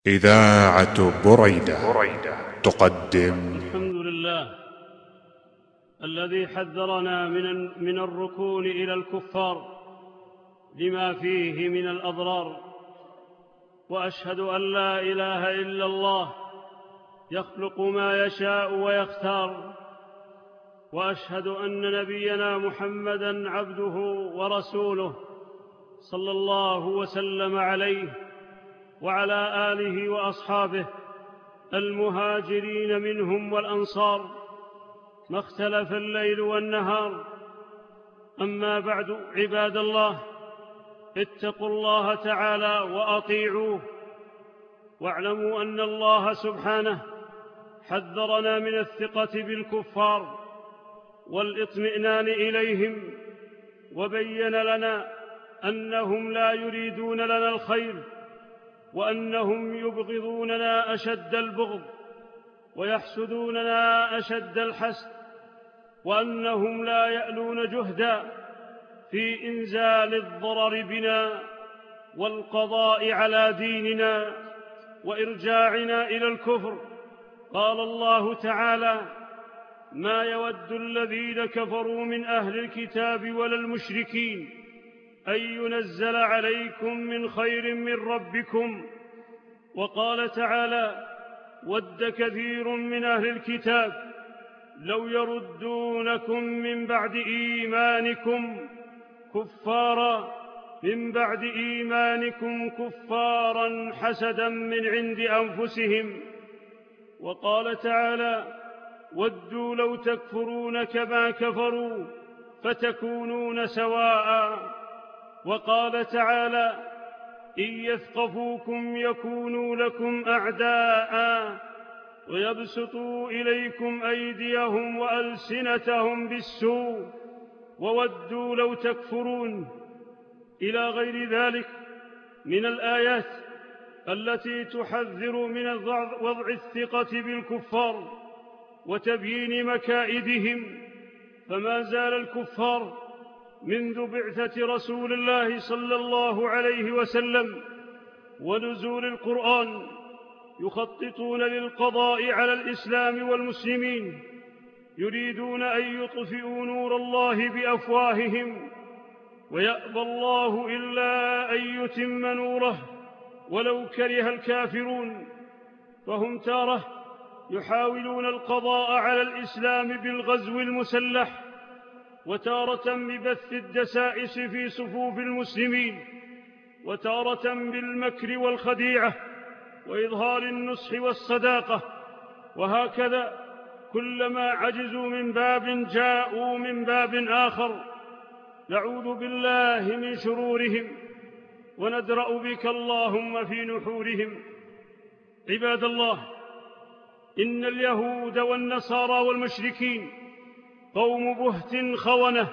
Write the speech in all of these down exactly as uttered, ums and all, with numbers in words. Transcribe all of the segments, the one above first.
إذاعة بريدة تقدم. الحمد لله الذي حذرنا من من الركون إلى الكفار لما فيه من الأضرار، وأشهد أن لا إله إلا الله يخلق ما يشاء ويختار، وأشهد أن نبينا محمدًا عبده ورسوله صلى الله وسلم عليه وعلى آله وأصحابه المهاجرين منهم والأنصار، ما اختلف الليل والنهار. أما بعد، عباد الله، اتقوا الله تعالى وأطيعوه، واعلموا أن الله سبحانه حذرنا من الثقة بالكفار والاطمئنان إليهم، وبين لنا أنهم لا يريدون لنا الخير، وأنهم يبغضوننا أشد البغض ويحسدوننا أشد الحسد، وأنهم لا يألون جهدا في إنزال الضرر بنا والقضاء على ديننا وإرجاعنا إلى الكفر. قال الله تعالى: ما يود الذين كفروا من أهل الكتاب ولا المشركين أن ينزل عليكم من خير من ربكم. وقال تعالى: ود كثير من أهل الكتاب لو يردونكم من بعد إيمانكم كفارا من بعد إيمانكم كفارا حسدا من عند أنفسهم. وقال تعالى: ودوا لو تكفرون كما كفروا فتكونون سواء. وقال تعالى: إن يثقفوكم يكونوا لكم أعداء ويبسطوا إليكم أيديهم وألسنتهم بالسوء وودوا لو تكفرون، إلى غير ذلك من الآيات التي تحذر من وضع الثقة بالكفار وتبيين مكائدهم. فما زال الكفار منذ بعثة رسول الله صلى الله عليه وسلم ونزول القرآن يخططون للقضاء على الإسلام والمسلمين، يريدون أن يطفئوا نور الله بأفواههم، ويأبى الله إلا أن يتم نوره ولو كره الكافرون. فهم تارة يحاولون القضاء على الإسلام بالغزو المسلح، وتارة ببث الدسائس في صفوف المسلمين، وتارة بالمكر والخديعة وإظهار النصح والصداقة، وهكذا كلما عجزوا من باب جاءوا من باب آخر. نعوذ بالله من شرورهم وندرأ بك اللهم في نحورهم. عباد الله، إن اليهود والنصارى والمشركين قوم بهت خونة،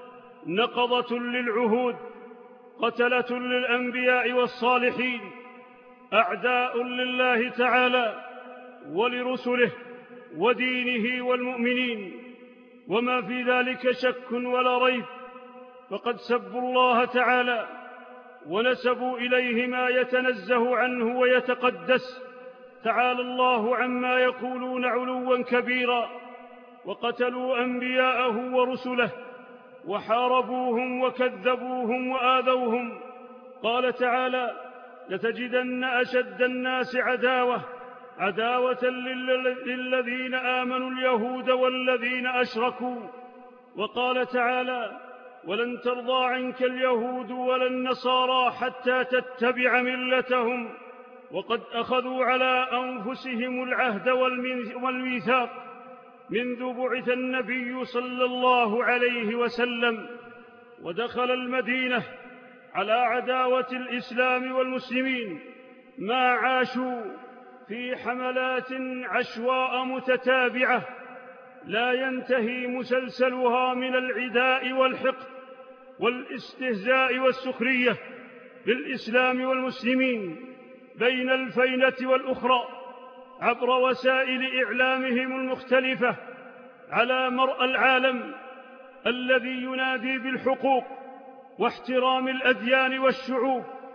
نقضة للعهود، قتلة للأنبياء والصالحين، أعداء لله تعالى ولرسله ودينه والمؤمنين، وما في ذلك شك ولا ريب، فقد سبوا الله تعالى ونسبوا إليه ما يتنزه عنه ويتقدس، تعالى الله عما يقولون علوا كبيرا، وقتلوا أنبياءه ورسله وحاربوهم وكذبوهم وآذوهم. قال تعالى: لتجدن أشد الناس عداوة عداوة للذين آمنوا اليهود والذين أشركوا. وقال تعالى: ولن ترضى عنك اليهود ولا النصارى حتى تتبع ملتهم، وقد أخذوا على أنفسهم العهد والميثاق منذ بعث النبي صلى الله عليه وسلم ودخل المدينة على عداوة الإسلام والمسلمين، ما عاشوا في حملات عشواء متتابعة لا ينتهي مسلسلها من العداء والحقد والاستهزاء والسخرية بالإسلام والمسلمين بين الفينة والأخرى عبر وسائل إعلامهم المختلفة على مرأى العالم الذي ينادي بالحقوق واحترام الأديان والشعوب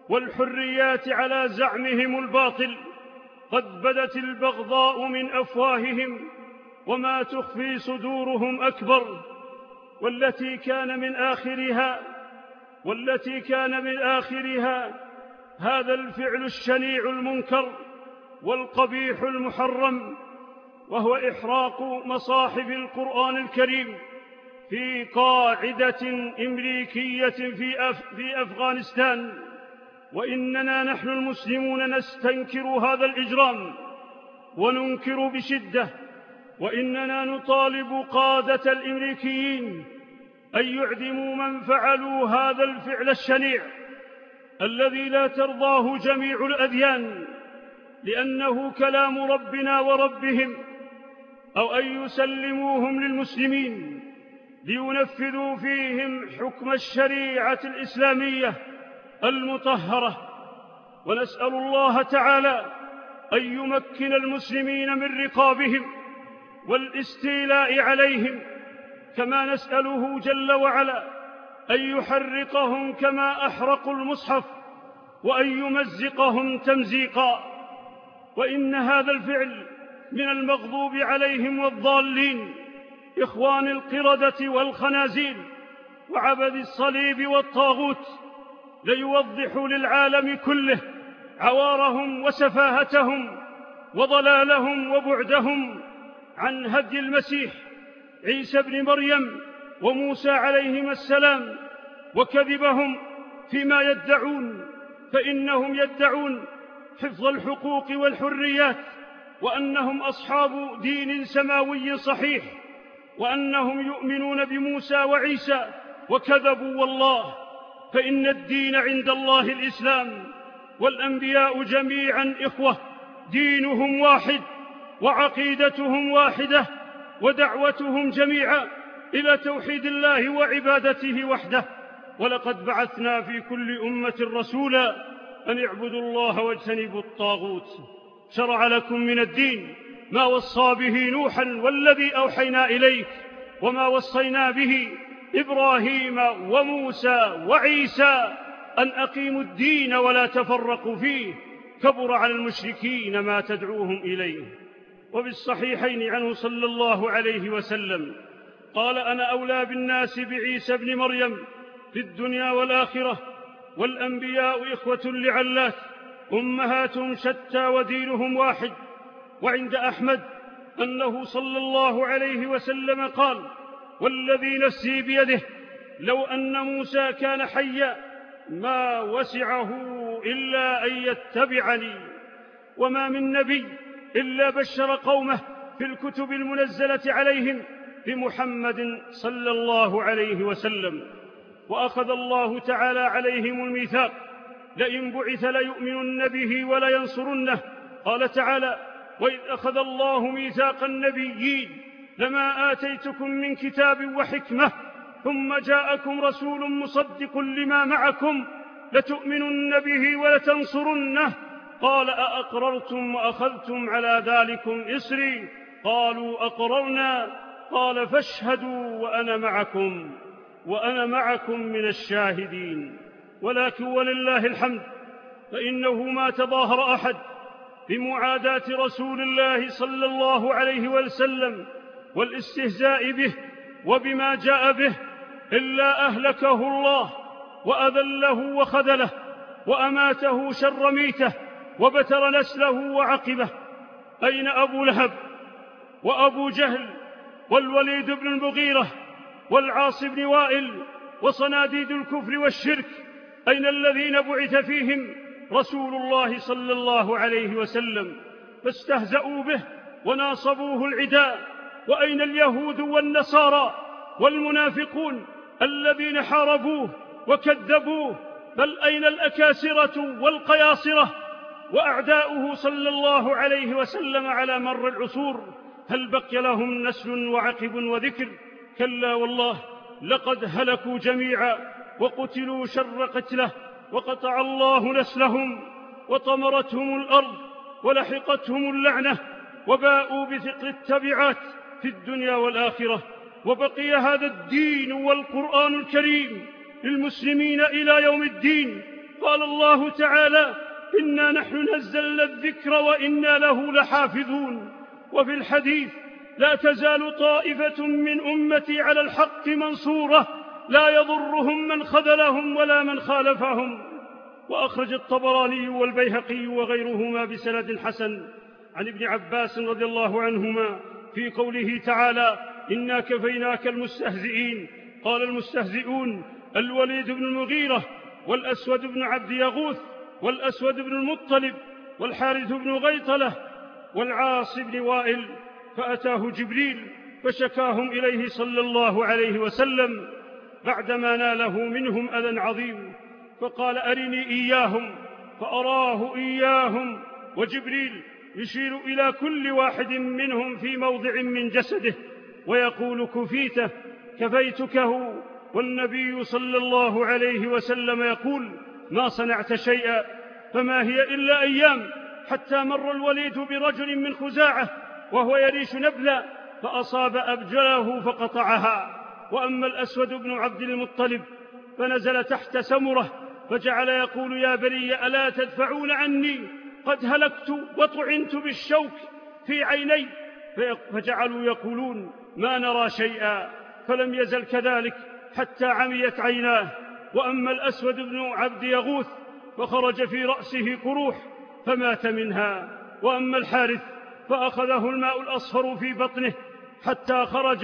والحريات على زعمهم الباطل. قد بدت البغضاء من أفواههم وما تخفي صدورهم أكبر، والتي كان من آخرها والتي كان من آخرها هذا الفعل الشنيع المنكر والقبيح المحرم، وهو إحراق مصاحف القرآن الكريم في قاعدة أمريكية في, أف في أفغانستان. وإننا نحن المسلمون نستنكر هذا الإجرام وننكر بشدة، وإننا نطالب قادة الأمريكيين أن يعدموا من فعلوا هذا الفعل الشنيع الذي لا ترضاه جميع الأديان، لأنه كلام ربنا وربهم، أو أن يسلموهم للمسلمين لينفذوا فيهم حكم الشريعة الإسلامية المطهرة. ونسأل الله تعالى أن يمكن المسلمين من رقابهم والاستيلاء عليهم، كما نسأله جل وعلا أن يحرقهم كما أحرقوا المصحف وأن يمزقهم تمزيقا. وإن هذا الفعل من المغضوب عليهم والضالين، إخوان القردة والخنازير وعبد الصليب والطاغوت، ليوضح للعالم كله عوارهم وسفاهتهم وضلالهم وبعدهم عن هدي المسيح عيسى بن مريم وموسى عليهما السلام، وكذبهم فيما يدعون، فإنهم يدعون حفظ الحقوق والحريات، وأنهم أصحاب دين سماوي صحيح، وأنهم يؤمنون بموسى وعيسى، وكذبوا والله، فإن الدين عند الله الإسلام، والأنبياء جميعا إخوة، دينهم واحد وعقيدتهم واحدة ودعوتهم جميعا إلى توحيد الله وعبادته وحده. ولقد بعثنا في كل أمة رسولا أن اعبدوا الله واجتنبوا الطاغوت. شرع لكم من الدين ما وصى به نوحا والذي أوحينا إليك وما وصينا به إبراهيم وموسى وعيسى أن أقيموا الدين ولا تفرقوا فيه، كبر على المشركين ما تدعوهم إليه. وبالصحيحين عنه صلى الله عليه وسلم قال: أنا أولى بالناس بعيسى بن مريم في الدنيا والآخرة، والأنبياء إخوة لعلات، أمهاتهم شتى ودينهم واحد. وعند أحمد أنه صلى الله عليه وسلم قال: والذي نفسي بيده لو أن موسى كان حيا ما وسعه إلا أن يتبعني. وما من نبي إلا بشر قومه في الكتب المنزلة عليهم بمحمد صلى الله عليه وسلم. وأخذ الله تعالى عليهم الميثاق: لئن بعث ليؤمنن به ولينصرنه. قال تعالى: وإذ أخذ الله ميثاق النبيين لما آتيتكم من كتاب وحكمة ثم جاءكم رسول مصدق لما معكم لتؤمنن به ولتنصرنه. قال: أأقررتم وأخذتم على ذلكم إصري؟ قالوا: أقررنا. قال: فاشهدوا وأنا معكم وأنا معكم من الشاهدين. ولكن ولله الحمد، فإنه ما تظاهر أحد بمعاداة رسول الله صلى الله عليه وسلم والاستهزاء به وبما جاء به إلا أهلكه الله وأذله وخذله وأماته شر ميته وبتر نسله وعقبه. أين أبو لهب وأبو جهل والوليد بن المغيرة والعاص بن وائل وصناديد الكفر والشرك؟ أين الذين بعث فيهم رسول الله صلى الله عليه وسلم فاستهزأوا به وناصبوه العداء؟ وأين اليهود والنصارى والمنافقون الذين حاربوه وكذبوه؟ بل أين الأكاسرة والقياصرة وأعداؤه صلى الله عليه وسلم على مر العصور؟ هل بقي لهم نسل وعقب وذكر؟ كلا والله، لقد هلكوا جميعا وقتلوا شر قتله، وقطع الله نسلهم وطمرتهم الأرض ولحقتهم اللعنة، وباءوا بثقل التبعات في الدنيا والآخرة. وبقي هذا الدين والقرآن الكريم للمسلمين إلى يوم الدين، قال الله تعالى: إنا نحن نزلنا الذكر وإنا له لحافظون. وفي الحديث: لا تزال طائفة من أمتي على الحق منصورة لا يضرهم من خذلهم ولا من خالفهم. وأخرج الطبراني والبيهقي وغيرهما بسند حسن عن ابن عباس رضي الله عنهما في قوله تعالى: إنا كفيناك المستهزئين. قال المستهزئون: الوليد بن المغيرة والأسود بن عبد يغوث والأسود بن المطلب والحارث بن غيطلة والعاص بن وائل. فأتاه جبريل فشكاهم إليه صلى الله عليه وسلم بعدما ناله منهم أذى عظيم، فقال: أرني إياهم، فأراه إياهم، وجبريل يشير إلى كل واحد منهم في موضع من جسده ويقول: كفيته، كفيتكه. والنبي صلى الله عليه وسلم يقول: ما صنعت شيئا. فما هي إلا أيام حتى مر الوليد برجل من خزاعة وهو يريش نبلا فأصاب أبجله فقطعها. وأما الأسود بن عبد المطلب فنزل تحت سمرة فجعل يقول: يا بني ألا تدفعون عني، قد هلكت وطعنت بالشوك في عيني. فجعلوا يقولون: ما نرى شيئا. فلم يزل كذلك حتى عميت عيناه. وأما الأسود بن عبد يغوث فخرج في رأسه قروح فمات منها. وأما الحارث فأخذه الماء الأصفر في بطنه حتى خرج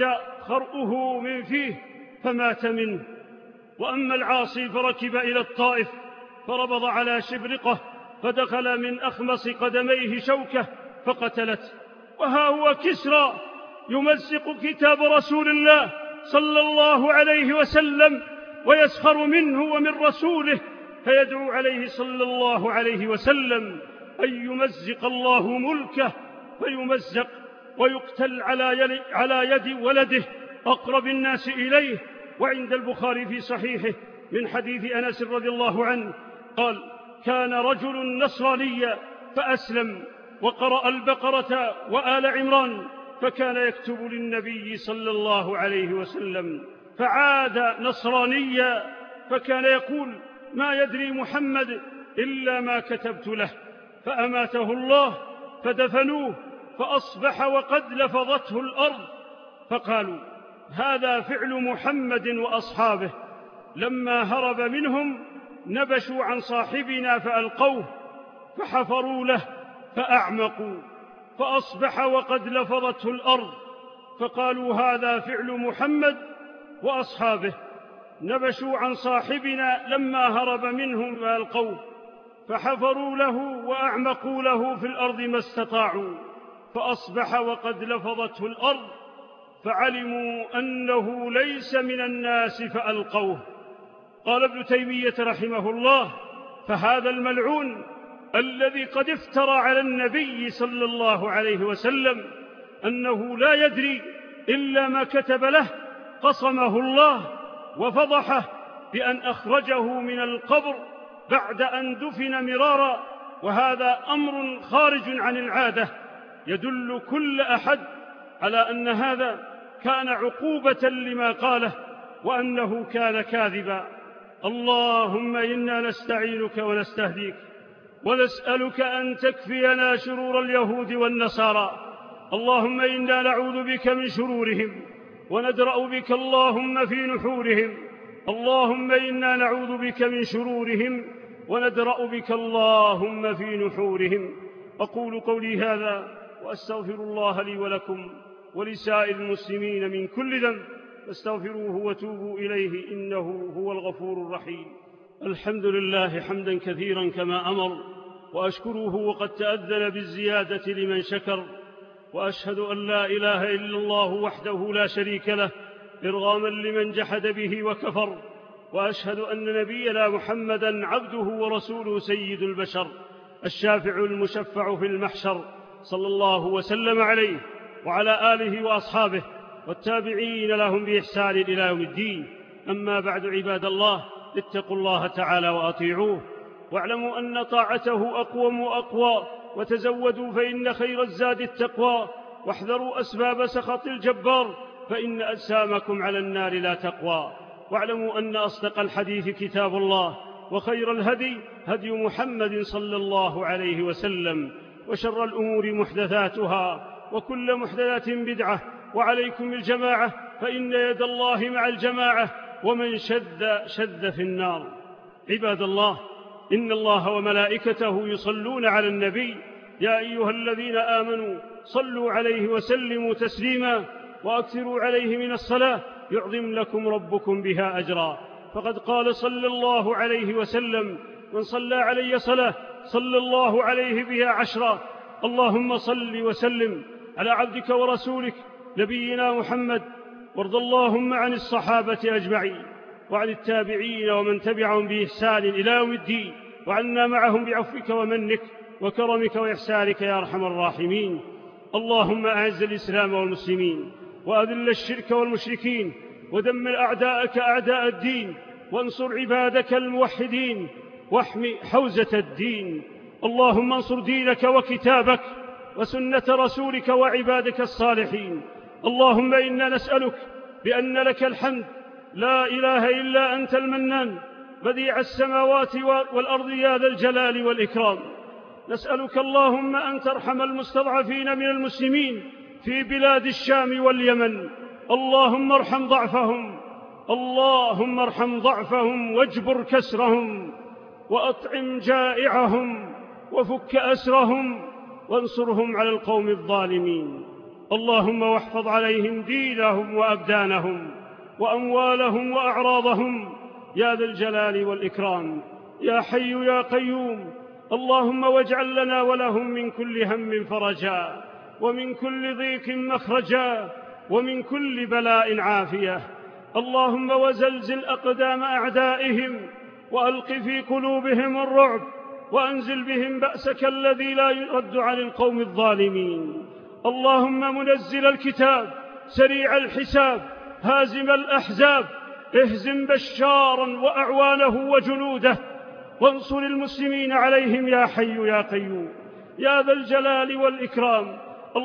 خرؤه من فيه فمات منه. وأما العاصي فركب إلى الطائف فربض على شبرقه فدخل من أخمص قدميه شوكة فقتلته. وها هو كسرى يمزق كتاب رسول الله صلى الله عليه وسلم ويسخر منه ومن رسوله، فيدعو عليه صلى الله عليه وسلم أن يمزق الله ملكه فيمزق ويقتل على يد ولده أقرب الناس إليه. وعند البخاري في صحيحه من حديث أنس رضي الله عنه قال: كان رجل نصرانيا فأسلم وقرأ البقرة وآل عمران، فكان يكتب للنبي صلى الله عليه وسلم، فعاد نصرانيا فكان يقول: ما يدري محمد إلا ما كتبت له. فأماته الله فدفنوه فأصبح وقد لفظته الأرض. فقالوا: هذا فعل محمد وأصحابه. لما هرب منهم نبشوا عن صاحبنا فألقوه فحفروا له فأعمقوا فأصبح وقد لفظته الأرض. فقالوا: هذا فعل محمد وأصحابه. نبشوا عن صاحبنا لما هرب منهم فألقوه فحفروا له وأعمقوا له في الأرض ما استطاعوا فأصبح وقد لفظته الأرض. فعلموا أنه ليس من الناس فألقوه. قال ابن تيمية رحمه الله: فهذا الملعون الذي قد افترى على النبي صلى الله عليه وسلم أنه لا يدري إلا ما كتب له قصمه الله وفضحه بأن أخرجه من القبر بعد أن دفن مرارا. وهذا أمر خارج عن العادة يدل كل أحد على أن هذا كان عقوبة لما قاله وأنه كان كاذبا. اللهم إنا نستعينك ونستهديك ونسألك أن تكفينا شرور اليهود والنصارى. اللهم إنا نعوذ بك من شرورهم وندرأ بك اللهم في نحورهم. اللهم إنا نعوذ بك من شرورهم وندرأ بك اللهم في نحورهم. أقول قولي هذا وأستغفر الله لي ولكم ولسائر المسلمين من كل ذنب، فاستغفروه وتوبوا إليه إنه هو الغفور الرحيم. الحمد لله حمدا كثيرا كما أمر، وأشكره وقد تأذن بالزيادة لمن شكر، وأشهد أن لا إله إلا الله وحده لا شريك له إرغاما لمن جحد به وكفر، وأشهد أن نبينا محمدا عبده ورسوله سيد البشر الشافع المشفع في المحشر، صلى الله وسلم عليه وعلى آله وأصحابه والتابعين لهم بإحسان إلى يوم الدين. أما بعد، عباد الله، اتقوا الله تعالى وأطيعوه، واعلموا أن طاعته أقوم وأقوى، وتزودوا فإن خير الزاد التقوى، واحذروا أسباب سخط الجبار فإن أجسامكم على النار لا تقوى. واعلموا أن أصدق الحديث كتاب الله، وخير الهدي هدي محمد صلى الله عليه وسلم، وشر الأمور محدثاتها، وكل محدثة بدعة، وعليكم بالجماعة فإن يد الله مع الجماعة، ومن شد شد في النار. عباد الله، إن الله وملائكته يصلون على النبي، يا أيها الذين آمنوا صلوا عليه وسلموا تسليما، وأكثروا عليه من الصلاة يعظم لكم ربكم بها أجرا. فقد قال صلى الله عليه وسلم: من صلى علي صلاة صلى الله عليه بها عشرا. اللهم صل وسلم على عبدك ورسولك نبينا محمد، وارض اللهم عن الصحابة أجمعين، وعن التابعين ومن تبعهم بإحسان إلى يوم الدين، وعنا معهم بعفوك ومنك وكرمك وإحسانك يا أرحم الراحمين. اللهم أعز الإسلام والمسلمين، وأذل الشرك والمشركين، ودمر أعداءك أعداء الدين، وانصر عبادك الموحدين، واحمِ حوزة الدين. اللهم انصر دينك وكتابك وسنة رسولك وعبادك الصالحين. اللهم إنا نسألك بأن لك الحمد، لا إله إلا أنت المنان، بديع السماوات والأرض يا ذا الجلال والإكرام. نسألك اللهم أن ترحم المستضعفين من المسلمين في بلاد الشام واليمن. اللهم ارحم ضعفهم، اللهم ارحم ضعفهم، واجبر كسرهم، وأطعم جائعهم، وفك أسرهم، وانصرهم على القوم الظالمين. اللهم واحفظ عليهم دينهم وأبدانهم وأموالهم وأعراضهم يا ذا الجلال والإكرام. يا حي يا قيوم، اللهم واجعل لنا ولهم من كل هم فرجا، ومن كل ضيق مخرجا، ومن كل بلاء عافية. اللهم وزلزل أقدام أعدائهم، وألق في قلوبهم الرعب، وأنزل بهم بأسك الذي لا يرد عن القوم الظالمين. اللهم منزل الكتاب، سريع الحساب، هازم الأحزاب، اهزم بشارا وأعوانه وجنوده، وانصر المسلمين عليهم يا حي يا قيوم يا ذا الجلال والإكرام.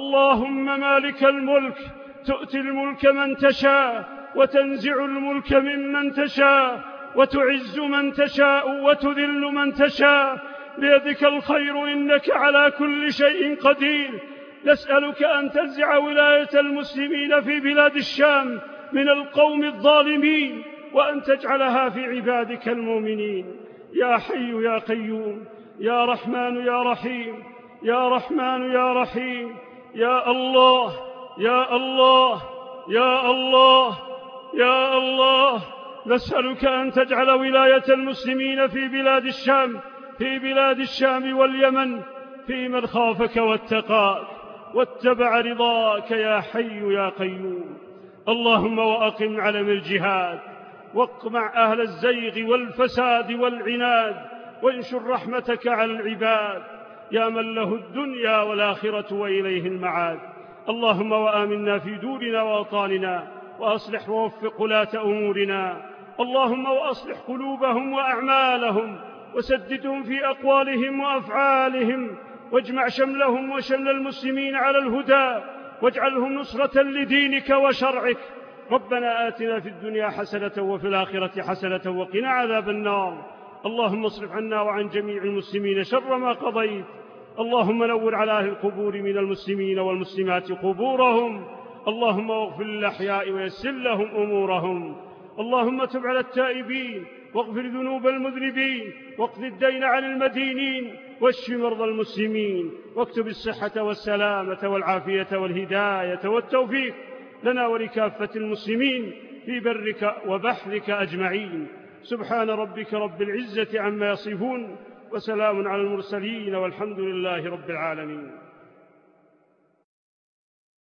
اللهم مالك الملك، تؤتي الملك من تشاء، وتنزع الملك ممن تشاء، وتعز من تشاء، وتذل من تشاء، بيدك الخير، إنك على كل شيء قدير. نسألك أن تنزع ولاية المسلمين في بلاد الشام من القوم الظالمين، وأن تجعلها في عبادك المؤمنين. يا حي يا قيوم يا رحمن يا رحيم يا رحمن يا رحيم. يا الله يا الله يا الله يا الله، نسألك أن تجعل ولاية المسلمين في بلاد الشام في بلاد الشام واليمن في من خافك واتقاك واتبع رضاك يا حي يا قيوم. اللهم وأقم علم الجهاد، واقمع أهل الزيغ والفساد والعناد، وانشر رحمتك على العباد يا من له الدنيا والآخرة وإليه المعاد. اللهم وآمنا في دورنا وأوطاننا، وأصلح ووفق ولاة أمورنا. اللهم وأصلح قلوبهم وأعمالهم، وسددهم في أقوالهم وأفعالهم، واجمع شملهم وشمل المسلمين على الهدى، واجعلهم نصرة لدينك وشرعك. ربنا آتنا في الدنيا حسنة وفي الآخرة حسنة وقنا عذاب النار. اللهم اصرف عنا وعن جميع المسلمين شر ما قضيت. اللهم نور على أهل القبور من المسلمين والمسلمات قبورهم. اللهم اغفر للأحياء ويسر لهم أمورهم. اللهم تب على التائبين، واغفر ذنوب المذنبين، واقض الدين عن المدينين، واشف مرضى المسلمين، واكتب الصحة والسلامة والعافية والهداية والتوفيق لنا ولكافة المسلمين في برك وبحرك أجمعين. سبحان ربك رب العزة عما يصفون، وسلام على المرسلين، والحمد لله رب العالمين.